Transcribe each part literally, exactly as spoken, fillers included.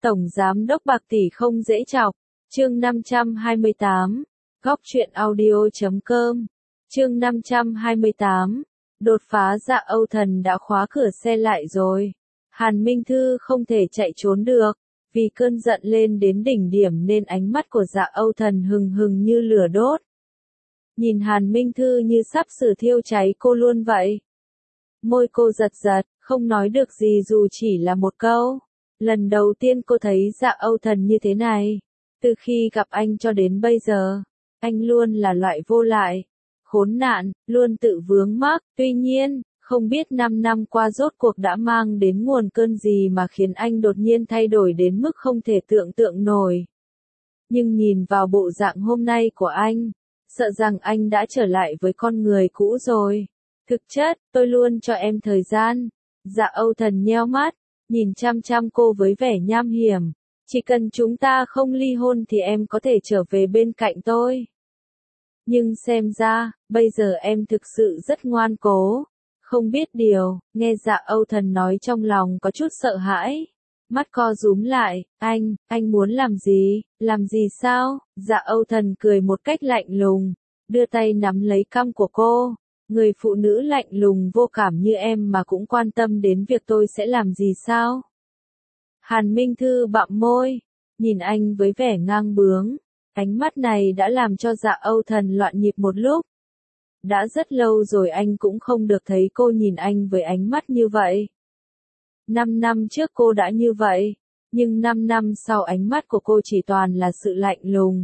Tổng Giám đốc bạc tỷ không dễ chọc. Chương năm trăm hai mươi tám. Góc truyện audio chấm com. Chương năm trăm hai mươi tám. Đột phá. Dạ Âu Thần đã khóa cửa xe lại rồi. Hàn Minh Thư không thể chạy trốn được. Vì cơn giận lên đến đỉnh điểm nên ánh mắt của Dạ Âu Thần hừng hừng như lửa đốt. Nhìn Hàn Minh Thư như sắp sửa thiêu cháy cô luôn vậy. Môi cô giật giật, không nói được gì dù chỉ là một câu. Lần đầu tiên cô thấy Dạ Âu Thần như thế này. Từ khi gặp anh cho đến bây giờ, anh luôn là loại vô lại, khốn nạn, luôn tự vướng mắc. Tuy nhiên, không biết năm năm qua rốt cuộc đã mang đến nguồn cơn gì mà khiến anh đột nhiên thay đổi đến mức không thể tưởng tượng nổi. Nhưng nhìn vào bộ dạng hôm nay của anh, sợ rằng anh đã trở lại với con người cũ rồi. Thực chất, tôi luôn cho em thời gian. Dạ Âu Thần nheo mắt, nhìn chăm chăm cô với vẻ nham hiểm. Chỉ cần chúng ta không ly hôn thì em có thể trở về bên cạnh tôi. Nhưng xem ra, bây giờ em thực sự rất ngoan cố. Không biết điều, nghe Dạ Âu Thần nói trong lòng có chút sợ hãi. Mắt co rúm lại, anh, anh muốn làm gì, làm gì sao? Dạ Âu Thần cười một cách lạnh lùng, đưa tay nắm lấy cằm của cô. Người phụ nữ lạnh lùng vô cảm như em mà cũng quan tâm đến việc tôi sẽ làm gì sao? Hàn Minh Thư bặm môi, nhìn anh với vẻ ngang bướng. Ánh mắt này đã làm cho Dạ Âu Thần loạn nhịp một lúc. Đã rất lâu rồi anh cũng không được thấy cô nhìn anh với ánh mắt như vậy. Năm năm trước cô đã như vậy, nhưng năm năm sau ánh mắt của cô chỉ toàn là sự lạnh lùng.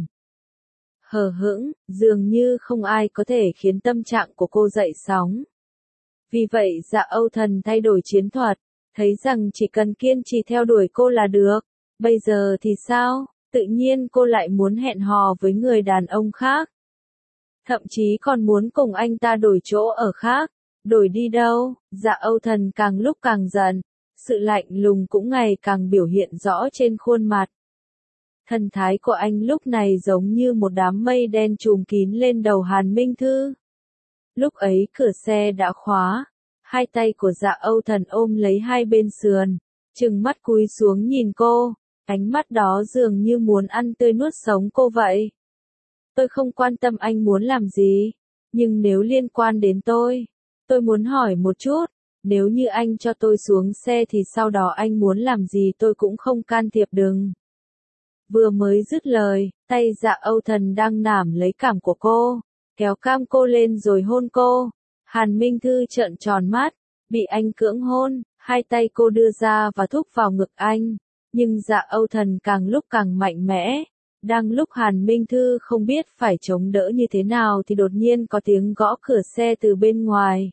Hờ hững, dường như không ai có thể khiến tâm trạng của cô dậy sóng. Vì vậy Dạ Âu Thần thay đổi chiến thuật, thấy rằng chỉ cần kiên trì theo đuổi cô là được. Bây giờ thì sao? Tự nhiên cô lại muốn hẹn hò với người đàn ông khác. Thậm chí còn muốn cùng anh ta đổi chỗ ở khác. Đổi đi đâu? Dạ Âu Thần càng lúc càng giận. Sự lạnh lùng cũng ngày càng biểu hiện rõ trên khuôn mặt. Thần thái của anh lúc này giống như một đám mây đen trùm kín lên đầu Hàn Minh Thư. Lúc ấy cửa xe đã khóa. Hai tay của Dạ Âu Thần ôm lấy hai bên sườn. Trừng mắt cúi xuống nhìn cô. Ánh mắt đó dường như muốn ăn tươi nuốt sống cô vậy. Tôi không quan tâm anh muốn làm gì. Nhưng nếu liên quan đến tôi, tôi muốn hỏi một chút. Nếu như anh cho tôi xuống xe thì sau đó anh muốn làm gì tôi cũng không can thiệp đừng. Vừa mới dứt lời, tay Dạ Âu Thần đang nảm lấy cằm của cô, kéo cam cô lên rồi hôn cô. Hàn Minh Thư trợn tròn mắt, bị anh cưỡng hôn, hai tay cô đưa ra và thúc vào ngực anh. Nhưng Dạ Âu Thần càng lúc càng mạnh mẽ. Đang lúc Hàn Minh Thư không biết phải chống đỡ như thế nào thì đột nhiên có tiếng gõ cửa xe từ bên ngoài.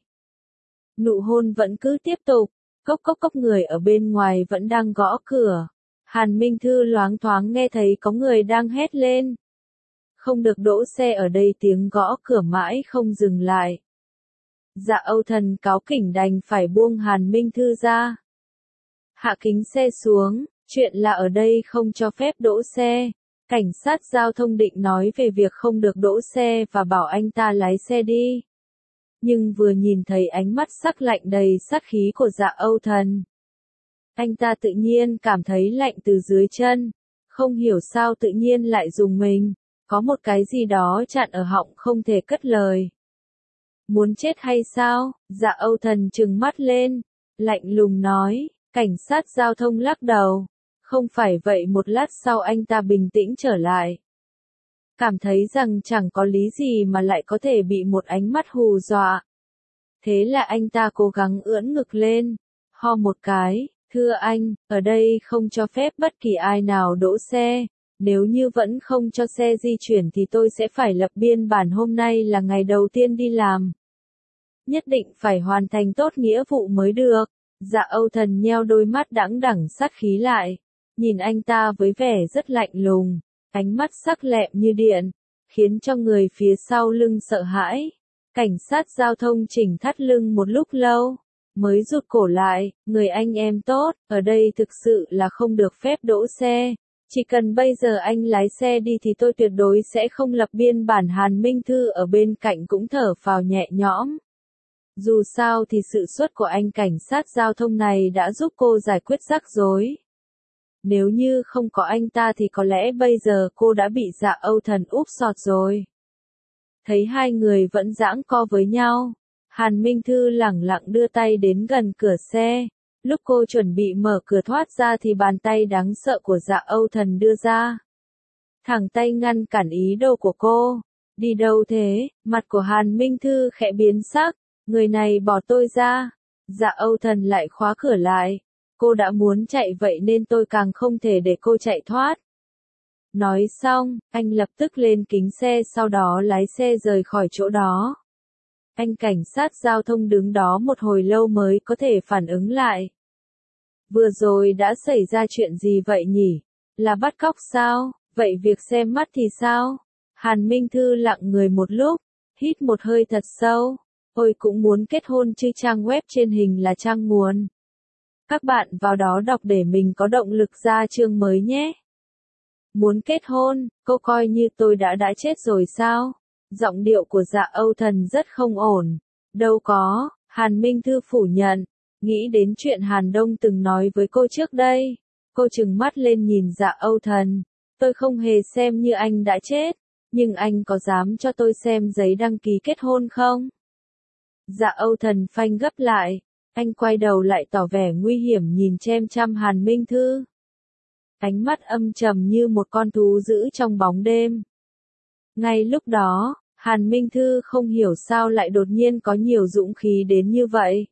Nụ hôn vẫn cứ tiếp tục, cốc cốc cốc người ở bên ngoài vẫn đang gõ cửa. Hàn Minh Thư loáng thoáng nghe thấy có người đang hét lên. Không được đỗ xe ở đây, tiếng gõ cửa mãi không dừng lại. Dạ Âu Thần cáu kỉnh đành phải buông Hàn Minh Thư ra. Hạ kính xe xuống, chuyện là ở đây không cho phép đỗ xe. Cảnh sát giao thông định nói về việc không được đỗ xe và bảo anh ta lái xe đi. Nhưng vừa nhìn thấy ánh mắt sắc lạnh đầy sát khí của Dạ Âu Thần, anh ta tự nhiên cảm thấy lạnh từ dưới chân. Không hiểu sao tự nhiên lại rùng mình. Có một cái gì đó chặn ở họng không thể cất lời. Muốn chết hay sao? Dạ Âu Thần trừng mắt lên, lạnh lùng nói. Cảnh sát giao thông lắc đầu. Không phải vậy. Một lát sau anh ta bình tĩnh trở lại. Cảm thấy rằng chẳng có lý gì mà lại có thể bị một ánh mắt hù dọa. Thế là anh ta cố gắng ưỡn ngực lên, ho một cái. Thưa anh, ở đây không cho phép bất kỳ ai nào đỗ xe. Nếu như vẫn không cho xe di chuyển thì tôi sẽ phải lập biên bản. Hôm nay là ngày đầu tiên đi làm. Nhất định phải hoàn thành tốt nghĩa vụ mới được. Dạ Âu Thần nheo đôi mắt đãng đẳng sát khí lại. Nhìn anh ta với vẻ rất lạnh lùng. Ánh mắt sắc lẹm như điện. Khiến cho người phía sau lưng sợ hãi. Cảnh sát giao thông chỉnh thắt lưng một lúc lâu. Mới rụt cổ lại. Người anh em tốt, ở đây thực sự là không được phép đỗ xe. Chỉ cần bây giờ anh lái xe đi thì tôi tuyệt đối sẽ không lập biên bản. Hàn Minh Thư ở bên cạnh cũng thở phào nhẹ nhõm. Dù sao thì sự xuất của anh cảnh sát giao thông này đã giúp cô giải quyết rắc rối. Nếu như không có anh ta thì có lẽ bây giờ cô đã bị Dạ Âu Thần úp sọt rồi. Thấy hai người vẫn giãng co với nhau, Hàn Minh Thư lẳng lặng đưa tay đến gần cửa xe. Lúc cô chuẩn bị mở cửa thoát ra thì bàn tay đáng sợ của Dạ Âu Thần đưa ra. Thẳng tay ngăn cản ý đồ của cô. Đi đâu thế? Mặt của Hàn Minh Thư khẽ biến sắc. Người này bỏ tôi ra. Dạ Âu Thần lại khóa cửa lại. Cô đã muốn chạy vậy nên tôi càng không thể để cô chạy thoát. Nói xong, anh lập tức lên kính xe sau đó lái xe rời khỏi chỗ đó. Anh cảnh sát giao thông đứng đó một hồi lâu mới có thể phản ứng lại. Vừa rồi đã xảy ra chuyện gì vậy nhỉ? Là bắt cóc sao? Vậy việc xem mắt thì sao? Hàn Minh Thư lặng người một lúc, hít một hơi thật sâu. Ôi cũng muốn kết hôn chứ, trang web trên hình là trang nguồn. Các bạn vào đó đọc để mình có động lực ra chương mới nhé. Muốn kết hôn, cô coi như tôi đã đã chết rồi sao? Giọng điệu của Dạ Âu Thần rất không ổn. Đâu có, Hàn Minh Thư phủ nhận. Nghĩ đến chuyện Hàn Đông từng nói với cô trước đây. Cô trừng mắt lên nhìn Dạ Âu Thần. Tôi không hề xem như anh đã chết. Nhưng anh có dám cho tôi xem giấy đăng ký kết hôn không? Dạ Âu Thần phanh gấp lại. Anh quay đầu lại tỏ vẻ nguy hiểm nhìn chăm chăm Hàn Minh Thư. Ánh mắt âm trầm như một con thú dữ trong bóng đêm. Ngay lúc đó, Hàn Minh Thư không hiểu sao lại đột nhiên có nhiều dũng khí đến như vậy.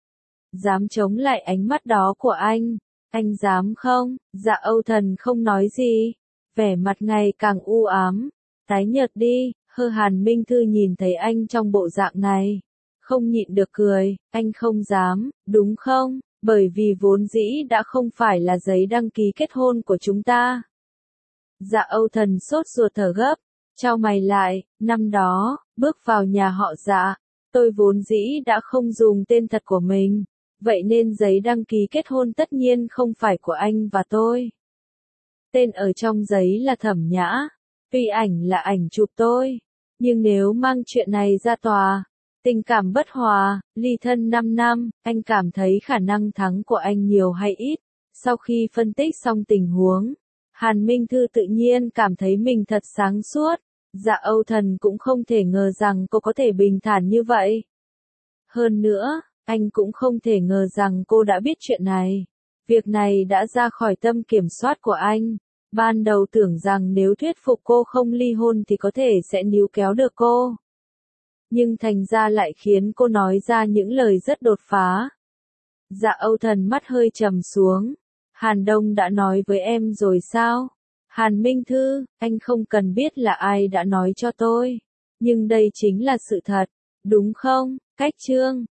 Dám chống lại ánh mắt đó của anh, anh dám không? Dạ Âu Thần không nói gì, vẻ mặt ngày càng u ám, tái nhợt đi. Hơ Hàn Minh Thư nhìn thấy anh trong bộ dạng này, không nhịn được cười. Anh không dám, đúng không? Bởi vì vốn dĩ đã không phải là giấy đăng ký kết hôn của chúng ta. Dạ Âu Thần sốt ruột thở gấp, chau mày lại. Năm đó, bước vào nhà họ Dạ, tôi vốn dĩ đã không dùng tên thật của mình, vậy nên giấy đăng ký kết hôn tất nhiên không phải của anh và tôi. Tên ở trong giấy là Thẩm Nhã, tuy ảnh là ảnh chụp tôi, nhưng nếu mang chuyện này ra tòa, tình cảm bất hòa, ly thân năm năm, anh cảm thấy khả năng thắng của anh nhiều hay ít? Sau khi phân tích xong tình huống, Hàn Minh Thư tự nhiên cảm thấy mình thật sáng suốt. Dạ Âu Thần cũng không thể ngờ rằng cô có thể bình thản như vậy. Hơn nữa, anh cũng không thể ngờ rằng cô đã biết chuyện này. Việc này đã ra khỏi tâm kiểm soát của anh. Ban đầu tưởng rằng nếu thuyết phục cô không ly hôn thì có thể sẽ níu kéo được cô. Nhưng thành ra lại khiến cô nói ra những lời rất đột phá. Dạ Âu Thần mắt hơi trầm xuống. Hàn Đông đã nói với em rồi sao? Hàn Minh Thư, anh không cần biết là ai đã nói cho tôi. Nhưng đây chính là sự thật, đúng không? Cách chương